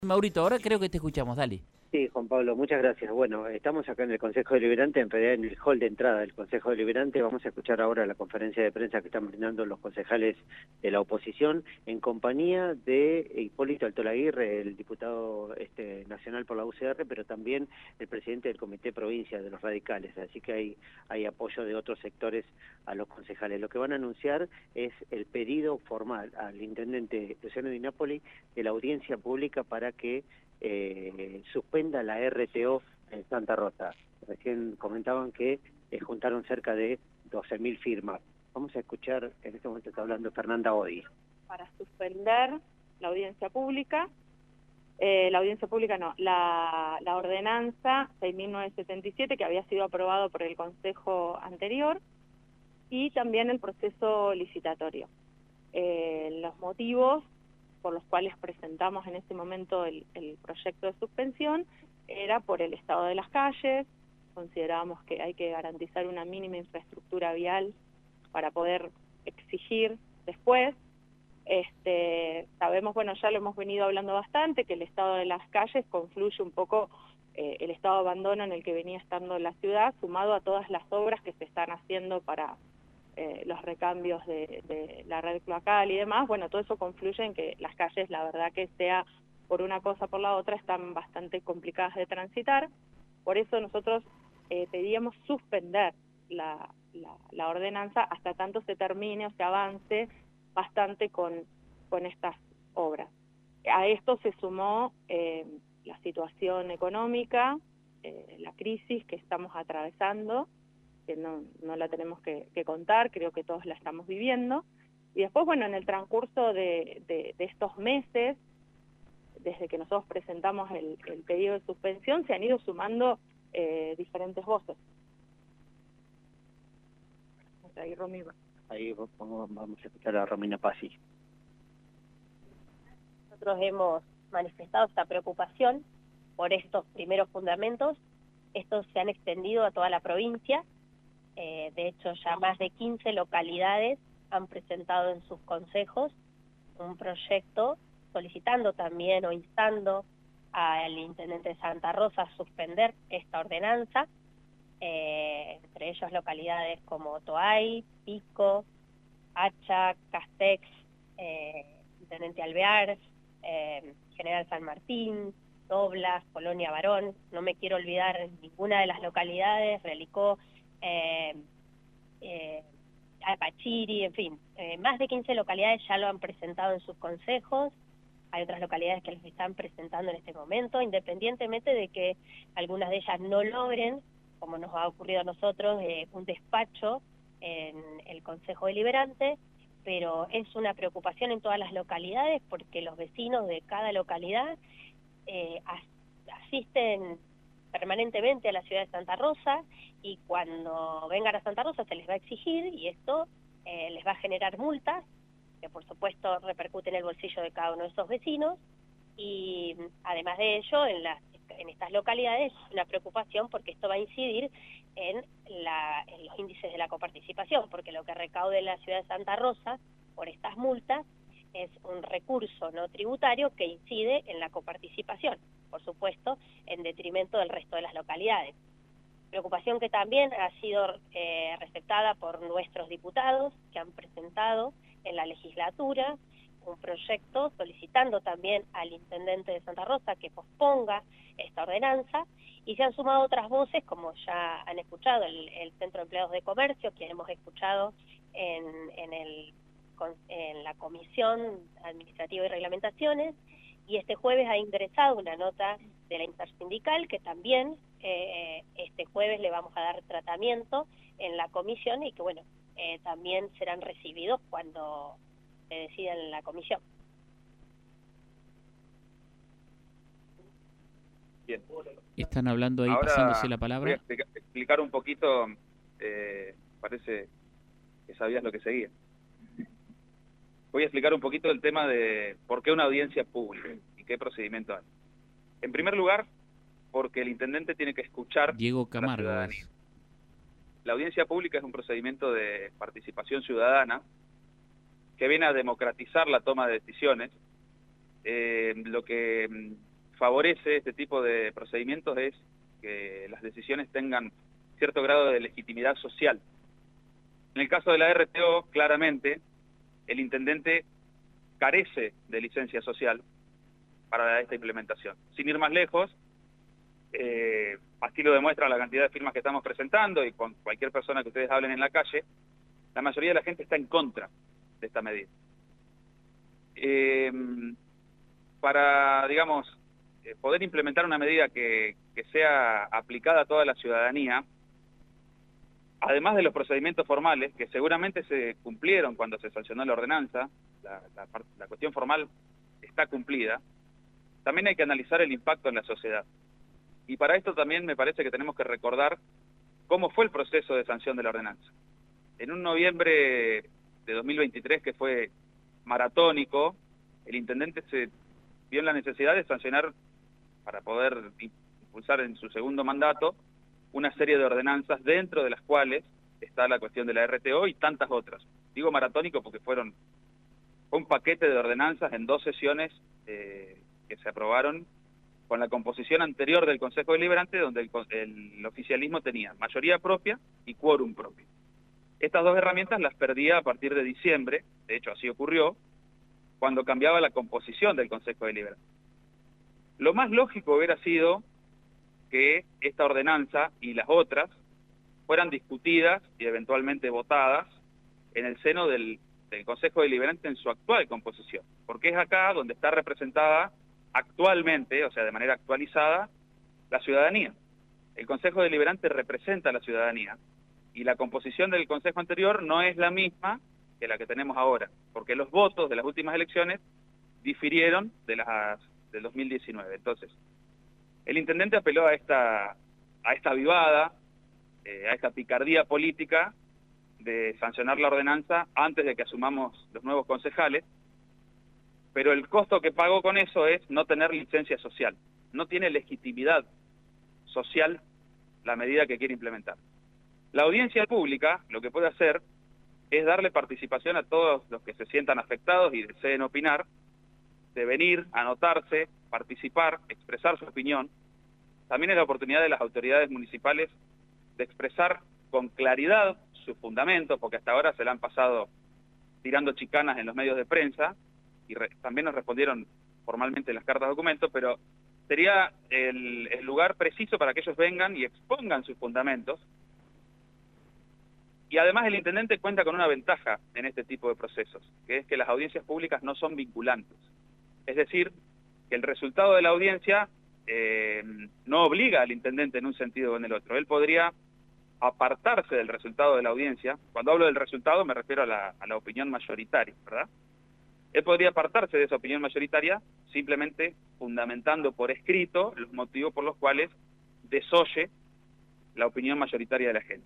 Maurito, ahora creo que te escuchamos, dale. Sí, Juan Pablo, muchas gracias. Bueno, estamos acá en el Consejo Deliberante, en realidad en el hall de entrada del Consejo Deliberante. Vamos a escuchar ahora la conferencia de prensa que están brindando los concejales de la oposición en compañía de Hipólito Altolaguirre, el diputado nacional por la UCR, pero también el presidente del Comité Provincia de los Radicales. Así que hay apoyo de otros sectores a los concejales. Lo que van a anunciar es el pedido formal al intendente Luciano Di Napoli de la audiencia pública para que suspenda la RTO en Santa Rosa. Recién comentaban que juntaron cerca de 12.000 firmas. Vamos a escuchar, en este momento está hablando Fernanda Odi. Para suspender la audiencia pública no, la ordenanza 6.977 que había sido aprobado por el Consejo anterior y también el proceso licitatorio. Los motivos por los cuales presentamos en ese momento el proyecto de suspensión era por el estado de las calles. Considerábamos que hay que garantizar una mínima infraestructura vial para poder exigir después. Sabemos, bueno, ya lo hemos venido hablando bastante, que el estado de las calles confluye un poco el estado de abandono en el que venía estando la ciudad, sumado a todas las obras que se están haciendo para los recambios de la red cloacal y demás. Bueno, todo eso confluye en que las calles, la verdad que sea por una cosa o por la otra, están bastante complicadas de transitar. Por eso nosotros pedíamos suspender la ordenanza hasta tanto se termine o se avance bastante con estas obras. A esto se sumó la situación económica, la crisis que estamos atravesando, que no la tenemos que contar, creo que todos la estamos viviendo. Y después, bueno, en el transcurso de estos meses, desde que nosotros presentamos el pedido de suspensión, se han ido sumando diferentes voces. Ahí, Romy. Ahí vamos a escuchar a Romina Pazzi. Nosotros hemos manifestado esta preocupación por estos primeros fundamentos. Estos se han extendido a toda la provincia. De hecho, ya más de 15 localidades han presentado en sus consejos un proyecto solicitando también o instando al intendente de Santa Rosa a suspender esta ordenanza, entre ellos localidades como Toay, Pico, Hacha, Castex, Intendente Alvear, General San Martín, Doblas, Colonia Barón. No me quiero olvidar ninguna de las localidades, Relicó, Alpachiri, en fin, más de 15 localidades ya lo han presentado en sus consejos. Hay otras localidades que los están presentando en este momento, independientemente de que algunas de ellas no logren, como nos ha ocurrido a nosotros, un despacho en el Consejo Deliberante, pero es una preocupación en todas las localidades porque los vecinos de cada localidad asisten permanentemente a la ciudad de Santa Rosa, y cuando vengan a Santa Rosa se les va a exigir, y esto les va a generar multas, que por supuesto repercuten en el bolsillo de cada uno de esos vecinos, y además de ello, en estas localidades una preocupación porque esto va a incidir en los índices de la coparticipación, porque lo que recaude la ciudad de Santa Rosa por estas multas es un recurso no tributario que incide en la coparticipación, por supuesto, en detrimento del resto de las localidades. Preocupación que también ha sido receptada por nuestros diputados, que han presentado en la legislatura un proyecto solicitando también al intendente de Santa Rosa que posponga esta ordenanza, y se han sumado otras voces, como ya han escuchado el Centro de Empleados de Comercio, que hemos escuchado en la Comisión Administrativa y Reglamentaciones, y este jueves ha ingresado una nota de la intersindical que también este jueves le vamos a dar tratamiento en la comisión, y que bueno, también serán recibidos cuando se decida en la comisión. Bien. Están hablando ahí, ahora pasándose la palabra. Voy a explicar un poquito, parece que sabías lo que seguía. Voy a explicar un poquito el tema de por qué una audiencia pública y qué procedimiento hay. En primer lugar, porque el intendente tiene que escuchar Diego a la Camargo. ciudadanía. La audiencia pública es un procedimiento de participación ciudadana que viene a democratizar la toma de decisiones. Lo que favorece este tipo de procedimientos es que las decisiones tengan cierto grado de legitimidad social. En el caso de la RTO, claramente, el intendente carece de licencia social para esta implementación. Sin ir más lejos, así lo demuestra la cantidad de firmas que estamos presentando y con cualquier persona que ustedes hablen en la calle, la mayoría de la gente está en contra de esta medida. Para, digamos, poder implementar una medida que sea aplicada a toda la ciudadanía, además de los procedimientos formales, que seguramente se cumplieron cuando se sancionó la ordenanza, la cuestión formal está cumplida, también hay que analizar el impacto en la sociedad. Y para esto también me parece que tenemos que recordar cómo fue el proceso de sanción de la ordenanza. En un noviembre de 2023, que fue maratónico, el intendente se vio en la necesidad de sancionar, para poder impulsar en su segundo mandato, una serie de ordenanzas dentro de las cuales está la cuestión de la RTO y tantas otras. Digo maratónico porque fue un paquete de ordenanzas en 2 sesiones que se aprobaron con la composición anterior del Consejo Deliberante, donde el oficialismo tenía mayoría propia y quórum propio. Estas 2 herramientas las perdía a partir de diciembre, de hecho así ocurrió, cuando cambiaba la composición del Consejo Deliberante. Lo más lógico hubiera sido que esta ordenanza y las otras fueran discutidas y eventualmente votadas en el seno del Consejo Deliberante en su actual composición, porque es acá donde está representada actualmente, o sea, de manera actualizada, la ciudadanía. El Consejo Deliberante representa a la ciudadanía y la composición del Consejo anterior no es la misma que la que tenemos ahora, porque los votos de las últimas elecciones difirieron de las del 2019. Entonces, el intendente apeló a esta avivada, a esta picardía política de sancionar la ordenanza antes de que asumamos los nuevos concejales, pero el costo que pagó con eso es no tener licencia social. No tiene legitimidad social la medida que quiere implementar. La audiencia pública lo que puede hacer es darle participación a todos los que se sientan afectados y deseen opinar, de venir, anotarse, participar, expresar su opinión. También es la oportunidad de las autoridades municipales de expresar con claridad su fundamento, porque hasta ahora se la han pasado tirando chicanas en los medios de prensa, y también nos respondieron formalmente en las cartas de documento, pero sería el lugar preciso para que ellos vengan y expongan sus fundamentos. Y además el intendente cuenta con una ventaja en este tipo de procesos, que es que las audiencias públicas no son vinculantes. Es decir, que el resultado de la audiencia no obliga al intendente en un sentido o en el otro. Él podría apartarse del resultado de la audiencia. Cuando hablo del resultado me refiero a la opinión mayoritaria, ¿verdad? Él podría apartarse de esa opinión mayoritaria simplemente fundamentando por escrito los motivos por los cuales desoye la opinión mayoritaria de la gente.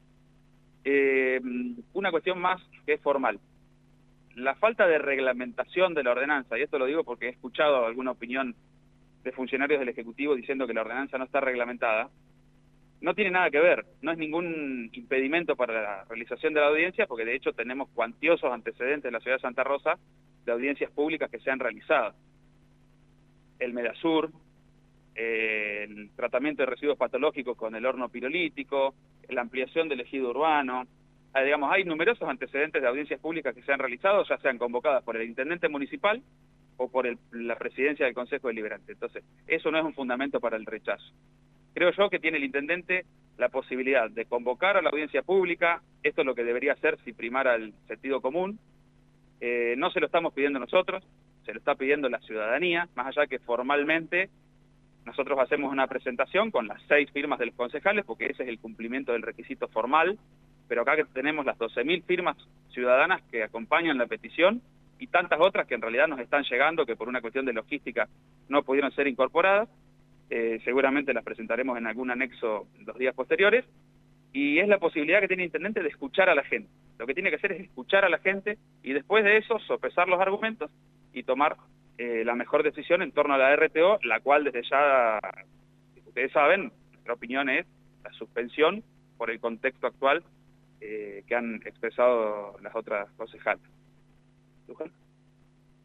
Una cuestión más que es formal. La falta de reglamentación de la ordenanza, y esto lo digo porque he escuchado alguna opinión de funcionarios del Ejecutivo diciendo que la ordenanza no está reglamentada, no tiene nada que ver, no es ningún impedimento para la realización de la audiencia, porque de hecho tenemos cuantiosos antecedentes en la ciudad de Santa Rosa de audiencias públicas que se han realizado. El Medasur, el tratamiento de residuos patológicos con el horno pirolítico, la ampliación del ejido urbano, digamos, hay numerosos antecedentes de audiencias públicas que se han realizado, ya sean convocadas por el intendente municipal o por la presidencia del Consejo Deliberante. Entonces, eso no es un fundamento para el rechazo. Creo yo que tiene el intendente la posibilidad de convocar a la audiencia pública, esto es lo que debería hacer si primara el sentido común. No se lo estamos pidiendo nosotros, se lo está pidiendo la ciudadanía, más allá que formalmente nosotros hacemos una presentación con las 6 firmas de los concejales, porque ese es el cumplimiento del requisito formal, pero acá que tenemos las 12.000 firmas ciudadanas que acompañan la petición y tantas otras que en realidad nos están llegando, que por una cuestión de logística no pudieron ser incorporadas. Seguramente las presentaremos en algún anexo en los días posteriores, y es la posibilidad que tiene el intendente de escuchar a la gente. Lo que tiene que hacer es escuchar a la gente y después de eso sopesar los argumentos y tomar la mejor decisión en torno a la RTO, la cual desde ya, ustedes saben, nuestra opinión es la suspensión por el contexto actual que han expresado las otras concejales. ¿Luján?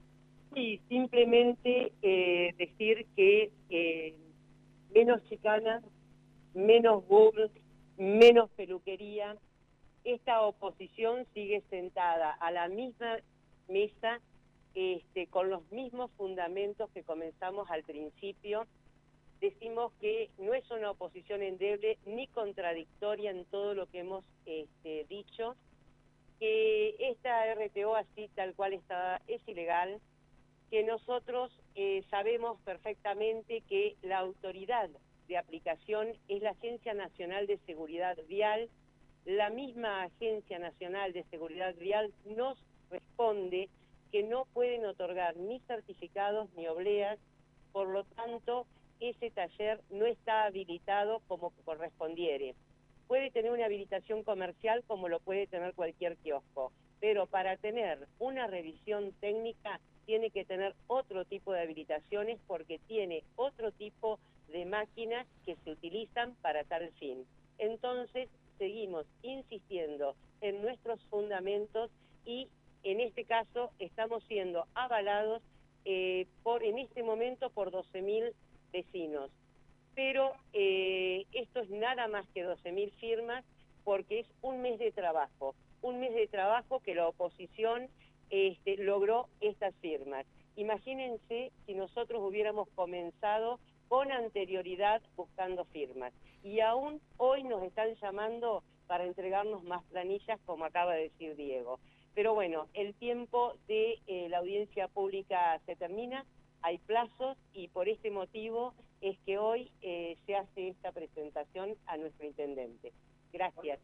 Sí, simplemente decir que menos chicanas, menos burls, menos peluquería. Esta oposición sigue sentada a la misma mesa, con los mismos fundamentos que comenzamos al principio. Decimos que no es una oposición endeble ni contradictoria en todo lo que hemos dicho, que esta RTO así tal cual está es ilegal, que nosotros sabemos perfectamente que la autoridad de aplicación es la Agencia Nacional de Seguridad Vial. La misma Agencia Nacional de Seguridad Vial nos responde que no pueden otorgar ni certificados ni obleas, por lo tanto, ese taller no está habilitado como correspondiere. Puede tener una habilitación comercial como lo puede tener cualquier kiosco, pero para tener una revisión técnica tiene que tener otro tipo de habilitaciones porque tiene otro tipo de máquinas que se utilizan para tal fin. Entonces, seguimos insistiendo en nuestros fundamentos y en este caso estamos siendo avalados en este momento por 12.000 vecinos. Pero esto es nada más que 12.000 firmas porque es un mes de trabajo que la oposición logró estas firmas. Imagínense si nosotros hubiéramos comenzado con anterioridad buscando firmas. Y aún hoy nos están llamando para entregarnos más planillas, como acaba de decir Diego. Pero bueno, el tiempo de la audiencia pública se termina, hay plazos y por este motivo es que hoy se hace esta presentación a nuestro intendente. Gracias.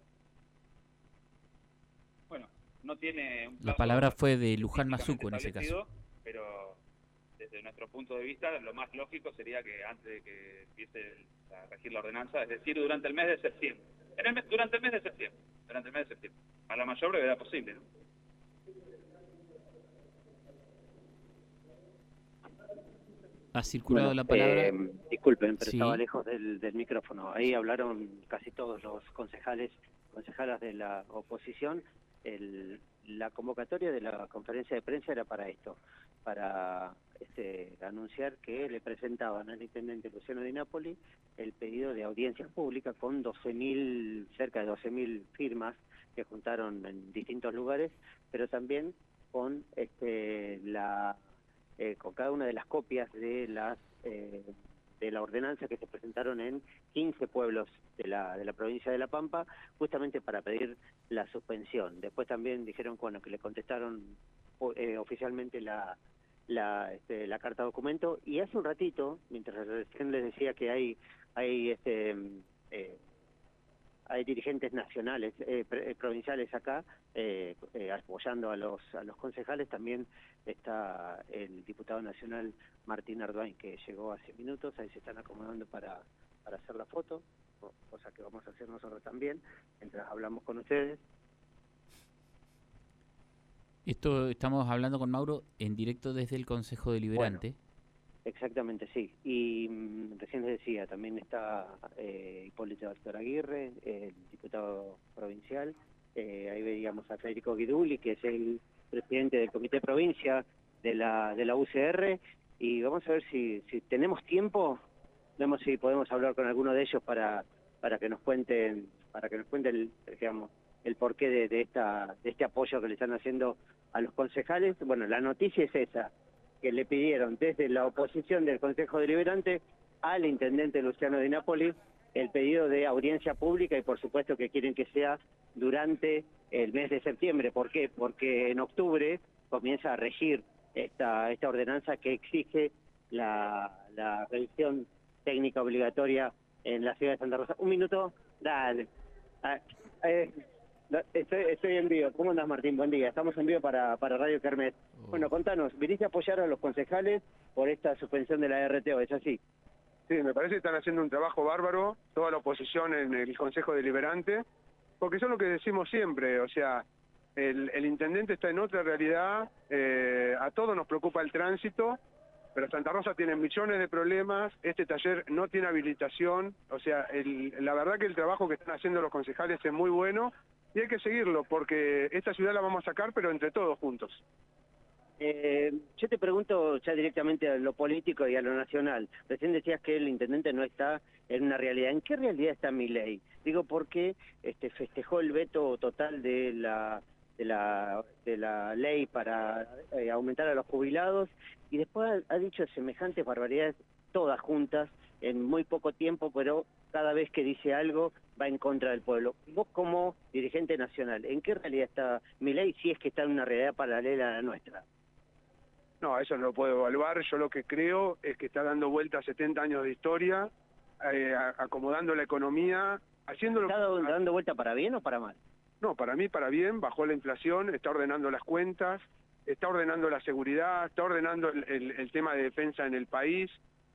Bueno, no tiene un La plazo palabra fue de Luján Mazuco en ese establecido, caso. pero desde nuestro punto de vista, lo más lógico sería que antes de que empiece a regir la ordenanza, es decir, durante el mes de septiembre. Durante el mes de septiembre. A la mayor brevedad posible, ¿no? Ha circulado la palabra. Disculpen, pero Sí. estaba lejos del micrófono. Ahí hablaron casi todos los concejalas de la oposición. La convocatoria de la conferencia de prensa era para esto, para anunciar que le presentaban al intendente Luciano Di Napoli el pedido de audiencia pública con cerca de 12.000 firmas que juntaron en distintos lugares, pero también con con cada una de las copias de la ordenanza que se presentaron en 15 pueblos de la provincia de La Pampa, justamente para pedir la suspensión. Después también dijeron que le contestaron oficialmente la carta documento, y hace un ratito, mientras recién les decía que hay dirigentes nacionales, provinciales acá, apoyando a los concejales, también está el diputado nacional Martín Arduin, que llegó hace minutos. Ahí se están acomodando para hacer la foto, cosa que vamos a hacer nosotros también, mientras hablamos con ustedes. Esto estamos hablando con Mauro en directo desde el Consejo Deliberante. Bueno, exactamente, sí. Y recién les decía, también está Hipólito Héctor Aguirre, el diputado provincial. Ahí veíamos a Federico Guiduli, que es el presidente del Comité Provincia de la UCR. Y vamos a ver si tenemos tiempo, vemos si podemos hablar con alguno de ellos para que nos cuenten, el porqué de este apoyo que le están haciendo a los concejales. Bueno, la noticia es esa, que le pidieron desde la oposición del Consejo Deliberante al intendente Luciano Di Napoli el pedido de audiencia pública, y por supuesto que quieren que sea durante el mes de septiembre. ¿Por qué? Porque en octubre comienza a regir esta ordenanza que exige la revisión técnica obligatoria en la ciudad de Santa Rosa. Un minuto, dale. Estoy en vivo. ¿Cómo andas, Martín? Buen día. Estamos en vivo para Radio Kermés. Bueno, contanos, viniste a apoyar a los concejales por esta suspensión de la RTO, ¿es así? Sí, me parece que están haciendo un trabajo bárbaro, toda la oposición en el Consejo Deliberante, porque son lo que decimos siempre, o sea, el intendente está en otra realidad, a todos nos preocupa el tránsito, pero Santa Rosa tiene millones de problemas, este taller no tiene habilitación, o sea, la verdad que el trabajo que están haciendo los concejales es muy bueno y hay que seguirlo, porque esta ciudad la vamos a sacar, pero entre todos juntos. Yo te pregunto ya directamente a lo político y a lo nacional. Recién decías que el intendente no está en una realidad. ¿En qué realidad está Milei? Digo, porque festejó el veto total de la ley para aumentar a los jubilados y después ha dicho semejantes barbaridades todas juntas en muy poco tiempo, pero cada vez que dice algo va en contra del pueblo. Vos como dirigente nacional, ¿en qué realidad está Milei si es que está en una realidad paralela a la nuestra? No, eso no lo puedo evaluar. Yo lo que creo es que está dando vuelta a 70 años de historia, acomodando la economía, haciéndolo... ¿Está dando vuelta para bien o para mal? No, para mí para bien, bajó la inflación, está ordenando las cuentas, está ordenando la seguridad, está ordenando el tema de defensa en el país.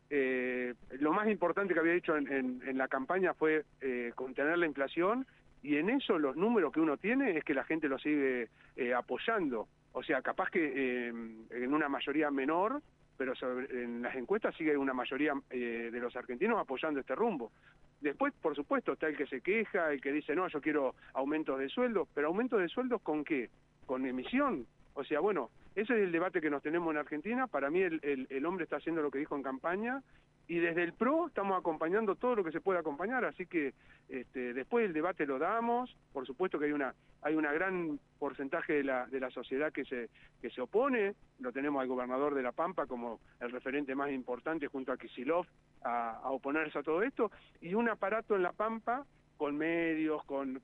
Lo más importante que había dicho en la campaña fue contener la inflación, y en eso los números que uno tiene es que la gente lo sigue apoyando. O sea, capaz que en una mayoría menor, pero en las encuestas sigue una mayoría de los argentinos apoyando este rumbo. Después, por supuesto, está el que se queja, el que dice, no, yo quiero aumentos de sueldo, pero aumentos de sueldos ¿con qué? ¿Con emisión? O sea, bueno, ese es el debate que nos tenemos en Argentina. Para mí el hombre está haciendo lo que dijo en campaña, y desde el PRO estamos acompañando todo lo que se puede acompañar, así que después el debate lo damos. Por supuesto que hay una gran porcentaje de la sociedad que se opone. Lo tenemos al gobernador de La Pampa como el referente más importante junto a Kicillof a oponerse a todo esto, y un aparato en La Pampa con medios, con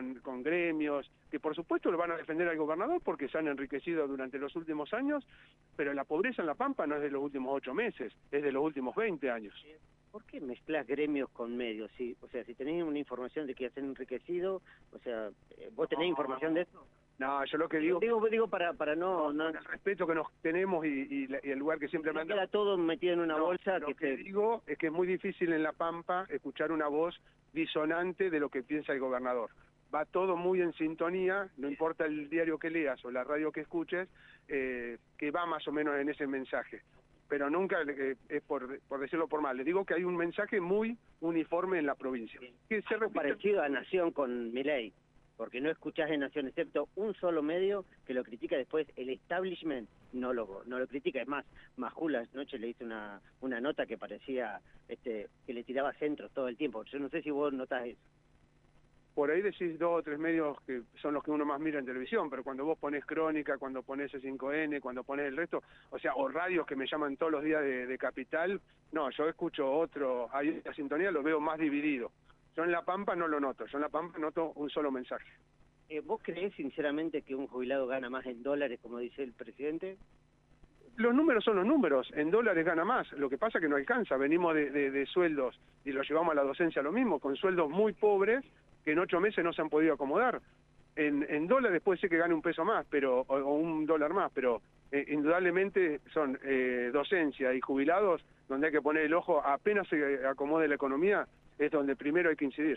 gremios, que por supuesto lo van a defender al gobernador porque se han enriquecido durante los últimos años, pero la pobreza en La Pampa no es de los últimos 8 meses, es de los últimos 20 años. ¿Por qué mezclas gremios con medios? Sí, o sea, si tenés una información de que se han enriquecido, o sea, ¿vos tenés información de eso? No, yo lo que digo... Digo para no... El respeto que nos tenemos y el lugar que siempre me han dado... Queda todo metido en una bolsa. Lo que digo es que es muy difícil en La Pampa escuchar una voz disonante de lo que piensa el gobernador. Va todo muy en sintonía, no importa el diario que leas o la radio que escuches, que va más o menos en ese mensaje. Pero nunca es por decirlo por mal. Le digo que hay un mensaje muy uniforme en la provincia. Que se repite... Parecido a Nación con Milei, porque no escuchás en Nación excepto un solo medio que lo critica. Después el establishment no lo critica. Es más, Majula anoche le hizo una nota que parecía que le tiraba centros todo el tiempo. Yo no sé si vos notás eso. Por ahí decís 2 o 3 medios que son los que uno más mira en televisión, pero cuando vos ponés Crónica, cuando ponés C5N, cuando ponés el resto, o sea, o radios que me llaman todos los días de Capital, no, yo escucho hay la sintonía, lo veo más dividido. Yo en La Pampa no lo noto, yo en La Pampa noto un solo mensaje. ¿Vos creés sinceramente que un jubilado gana más en dólares, como dice el presidente? Los números son los números, en dólares gana más, lo que pasa es que no alcanza, venimos de sueldos, y lo llevamos a la docencia lo mismo, con sueldos muy pobres, que en 8 meses no se han podido acomodar. En dólares puede ser que gane un peso más, o un dólar más, pero indudablemente son docencia y jubilados donde hay que poner el ojo. Apenas se acomode la economía, es donde primero hay que incidir.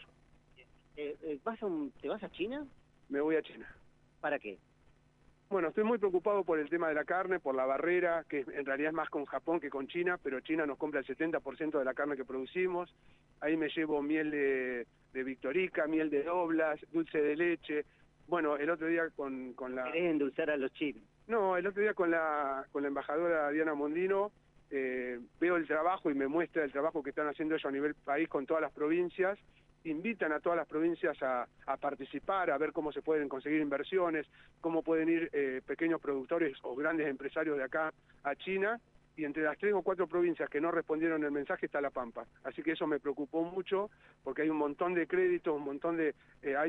¿Te vas a China? Me voy a China. ¿Para qué? Bueno, estoy muy preocupado por el tema de la carne, por la barrera, que en realidad es más con Japón que con China, pero China nos compra el 70% de la carne que producimos. Ahí me llevo miel de Victorica, miel de Doblas, dulce de leche. Bueno, el otro día con la... ¿Querés endulzar a los chinos? No, el otro día con la embajadora Diana Mondino veo el trabajo y me muestra el trabajo que están haciendo ellos a nivel país con todas las provincias. Invitan a todas las provincias a participar, a ver cómo se pueden conseguir inversiones, cómo pueden ir pequeños productores o grandes empresarios de acá a China, y entre las 3 o 4 provincias que no respondieron el mensaje está La Pampa. Así que eso me preocupó mucho, porque hay un montón de créditos, un montón de...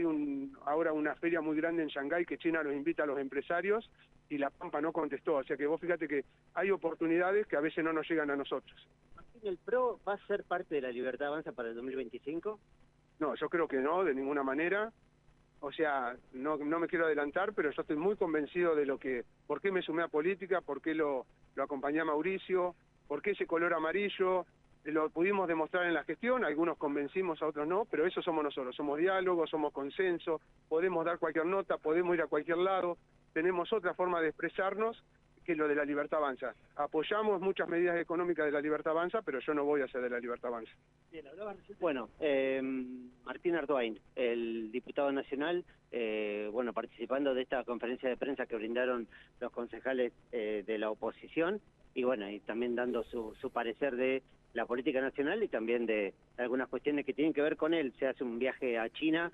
ahora una feria muy grande en Shanghái que China los invita a los empresarios, y La Pampa no contestó. O sea que vos fíjate que hay oportunidades que a veces no nos llegan a nosotros. ¿Martín, el PRO va a ser parte de la Libertad Avanza para el 2025? No, yo creo que no, de ninguna manera. O sea, no me quiero adelantar, pero yo estoy muy convencido de por qué me sumé a política, por qué lo acompañé a Mauricio, por qué ese color amarillo. Lo pudimos demostrar en la gestión, algunos convencimos, a otros no, pero eso somos nosotros, somos diálogo, somos consenso, podemos dar cualquier nota, podemos ir a cualquier lado, tenemos otra forma de expresarnos que lo de la Libertad Avanza. Apoyamos muchas medidas económicas de la Libertad Avanza, pero yo no voy a ser de la Libertad Avanza. Bueno, Martín Ardoin, el diputado nacional, bueno, participando de esta conferencia de prensa que brindaron los concejales de la oposición, y bueno, y también dando su parecer de la política nacional y también de algunas cuestiones que tienen que ver con él. Se hace un viaje a China,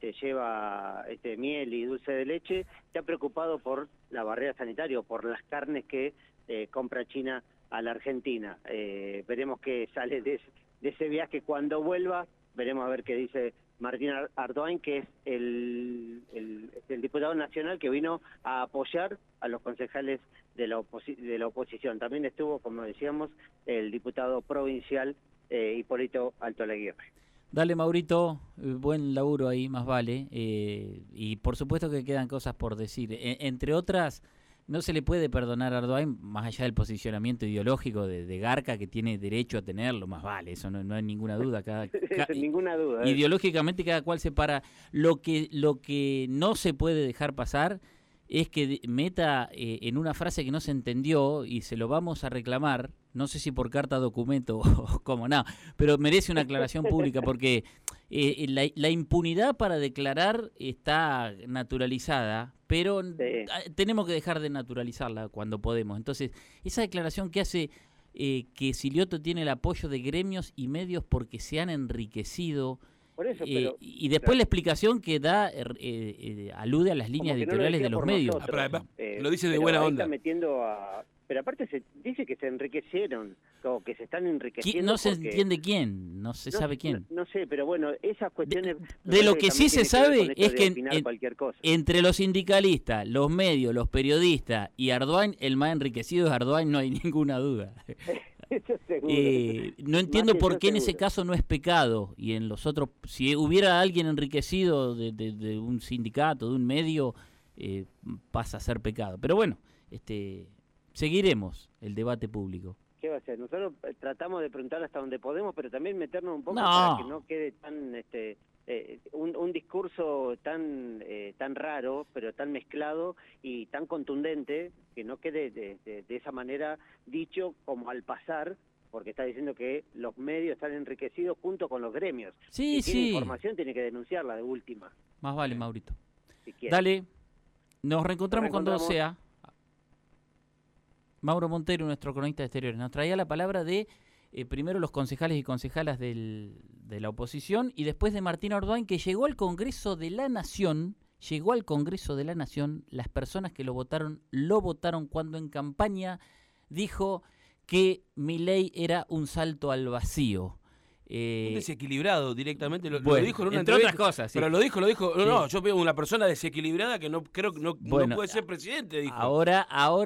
lleva miel y dulce de leche, está preocupado por la barrera sanitaria, por las carnes que compra China a la Argentina. Veremos qué sale de ese viaje cuando vuelva, veremos a ver qué dice Martín Ardoin, que es el diputado nacional que vino a apoyar a los concejales de la oposición. También estuvo, como decíamos, el diputado provincial Hipólito Altolaguirre. Dale, Maurito, buen laburo ahí, más vale. Y por supuesto que quedan cosas por decir. Entre otras, no se le puede perdonar a Ardoin, más allá del posicionamiento ideológico de Garca, que tiene derecho a tenerlo, más vale, eso no hay ninguna duda. Ninguna duda. Ideológicamente cada cual se para. Lo que no se puede dejar pasar es que meta en una frase que no se entendió, y se lo vamos a reclamar, no sé si por carta documento o como no, pero merece una aclaración pública, porque la impunidad para declarar está naturalizada, pero tenemos que dejar de naturalizarla cuando podemos. Entonces, esa declaración que hace que Silioto tiene el apoyo de gremios y medios porque se han enriquecido. Por eso, pero, y después la explicación que da alude a las líneas editoriales de los medios. Lo dice de buena onda. Está metiendo pero aparte se dice que se enriquecieron, o que se están enriqueciendo. No se entiende quién, no se sabe quién. No sé, pero bueno, esas cuestiones... De lo que sí se sabe es que entre los sindicalistas, los medios, los periodistas y Ardoin, el más enriquecido es Ardoin, no hay ninguna duda. No entiendo por qué en ese caso no es pecado, y en los otros, si hubiera alguien enriquecido de un sindicato, de un medio, pasa a ser pecado. Pero bueno, seguiremos el debate público. ¿Qué va a ser? Nosotros tratamos de preguntar hasta donde podemos, pero también meternos un poco para que no quede tan un discurso tan raro, pero tan mezclado y tan contundente, que no quede de esa manera dicho como al pasar, porque está diciendo que los medios están enriquecidos junto con los gremios. Sí, si tiene información tiene que denunciarla de última. Más vale, Maurito. Dale, nos reencontramos cuando sea. Mauro Montero, nuestro cronista de exteriores, nos traía la palabra de primero los concejales y concejalas de la oposición, y después de Martín Ardoin, que llegó al Congreso de la Nación. Las personas que lo votaron cuando en campaña dijo que Milei era un salto al vacío. Un desequilibrado directamente, lo dijo en una entre entrevista, otras cosas, sí. Pero lo dijo, sí. No, yo veo una persona desequilibrada que no puede ser presidente, dijo. Ahora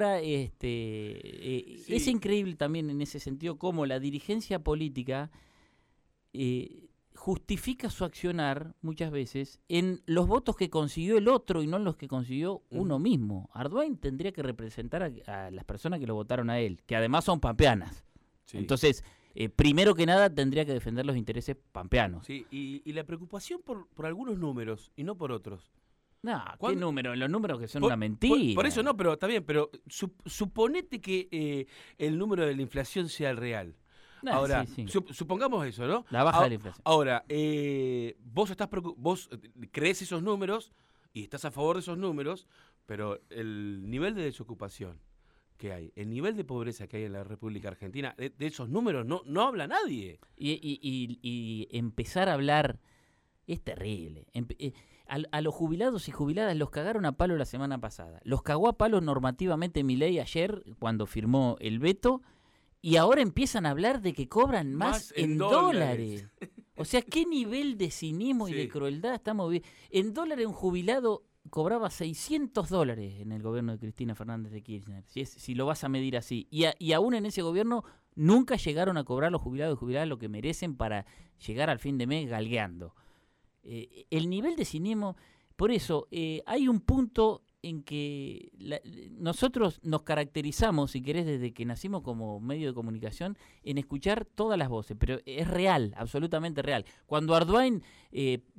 es increíble también en ese sentido cómo la dirigencia política justifica su accionar muchas veces en los votos que consiguió el otro y no en los que consiguió uno mismo. Ardoin tendría que representar a las personas que lo votaron a él, que además son pampeanas. Sí. Entonces, primero que nada tendría que defender los intereses pampeanos. Sí, y la preocupación por algunos números y no por otros. No, ¿qué números? Los números que son una mentira. Por eso no, pero está bien, pero suponete que el número de la inflación sea el real. Ahora, sí. Supongamos eso, ¿no? La baja de la inflación. Ahora, vos crees esos números y estás a favor de esos números, pero el nivel de desocupación que hay, el nivel de pobreza que hay en la República Argentina, de esos números no habla nadie. Y empezar a hablar es terrible. A los jubilados y jubiladas los cagaron a palo la semana pasada. Los cagó a palo normativamente Milei ayer cuando firmó el veto, y ahora empiezan a hablar de que cobran más en dólares. O sea, ¿qué nivel de cinismo y de crueldad estamos viendo? En dólares un jubilado cobraba $600 en el gobierno de Cristina Fernández de Kirchner, si lo vas a medir así. Y aún en ese gobierno nunca llegaron a cobrar los jubilados y jubiladas lo que merecen para llegar al fin de mes galgueando. El nivel de cinismo, por eso hay un punto en que nosotros nos caracterizamos, si querés, desde que nacimos como medio de comunicación, en escuchar todas las voces, pero es real, absolutamente real. Cuando Ardoin,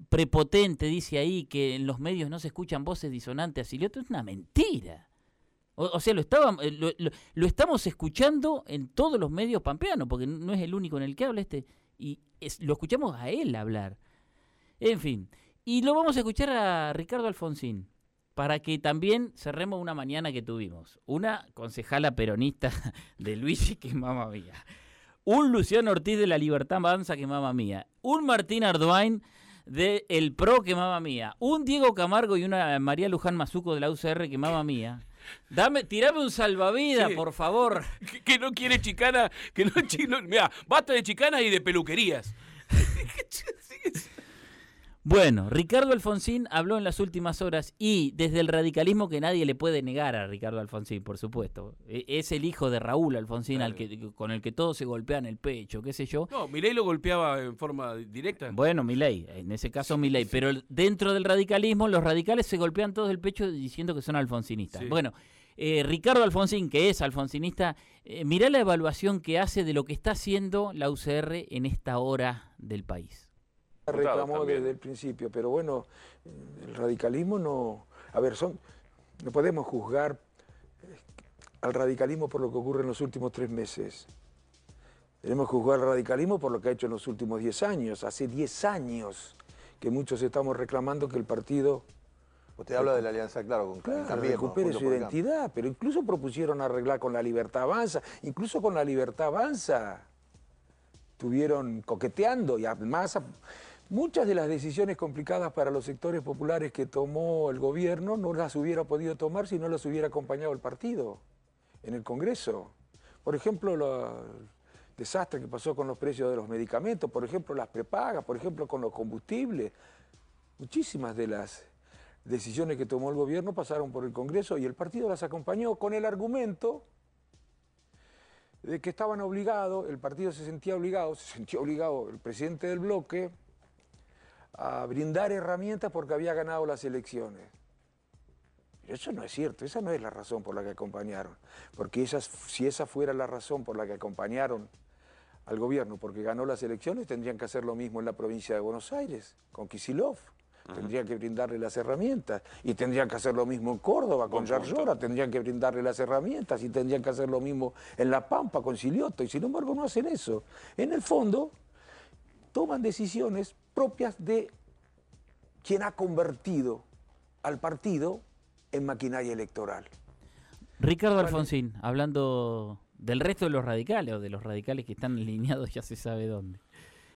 prepotente, dice ahí que en los medios no se escuchan voces disonantes a Silioto, es una mentira. O sea, lo estamos escuchando en todos los medios pampeanos, porque no es el único en el que habla lo escuchamos a él hablar. En fin, y lo vamos a escuchar a Ricardo Alfonsín, para que también cerremos una mañana que tuvimos. Una concejala peronista de Luigi, que mamma mía. Un Luciano Ortiz de la Libertad Avanza, que mamma mía. Un Martín Ardoain de El PRO, que mamma mía. Un Diego Camargo y una María Luján Mazuco de la UCR, que mamma mía. Tirame un salvavidas, sí, por favor. Que no quiere chicana, mirá, basta de chicanas y de peluquerías. Bueno, Ricardo Alfonsín habló en las últimas horas y desde el radicalismo, que nadie le puede negar a Ricardo Alfonsín, por supuesto. Es el hijo de Raúl Alfonsín, claro, con el que todos se golpean el pecho, qué sé yo. No, Milei lo golpeaba en forma directa. Bueno, Milei, en ese caso Milei, pero dentro del radicalismo los radicales se golpean todos el pecho diciendo que son alfonsinistas. Sí. Bueno, Ricardo Alfonsín, que es alfonsinista, mirá la evaluación que hace de lo que está haciendo la UCR en esta hora del país. Reclamó desde el principio, pero bueno, el radicalismo no... A ver, no podemos juzgar al radicalismo por lo que ocurre en los últimos 3 meses. Tenemos que juzgar al radicalismo por lo que ha hecho en los últimos 10 años. Hace 10 años que muchos estamos reclamando que el partido... Usted habla de la alianza, claro, con recupere su identidad, pero incluso propusieron arreglar con la Libertad Avanza, incluso con la Libertad Avanza estuvieron coqueteando y además... Muchas de las decisiones complicadas para los sectores populares que tomó el gobierno no las hubiera podido tomar si no las hubiera acompañado el partido en el Congreso. Por ejemplo, el desastre que pasó con los precios de los medicamentos, por ejemplo, las prepagas, por ejemplo, con los combustibles. Muchísimas de las decisiones que tomó el gobierno pasaron por el Congreso y el partido las acompañó con el argumento de que estaban obligados, el partido se sentía obligado el presidente del bloque, a brindar herramientas porque había ganado las elecciones. Pero eso no es cierto, esa no es la razón por la que acompañaron. Porque si esa fuera la razón por la que acompañaron al gobierno, porque ganó las elecciones, tendrían que hacer lo mismo en la provincia de Buenos Aires, con Kicillof. Tendrían que brindarle las herramientas. Y tendrían que hacer lo mismo en Córdoba, con Yarlora, tendrían que brindarle las herramientas. Y tendrían que hacer lo mismo en La Pampa, con Silioto. Y sin embargo no hacen eso. En el fondo, toman decisiones propias de quien ha convertido al partido en maquinaria electoral. Ricardo Alfonsín, hablando del resto de los radicales, o de los radicales que están alineados ya se sabe dónde.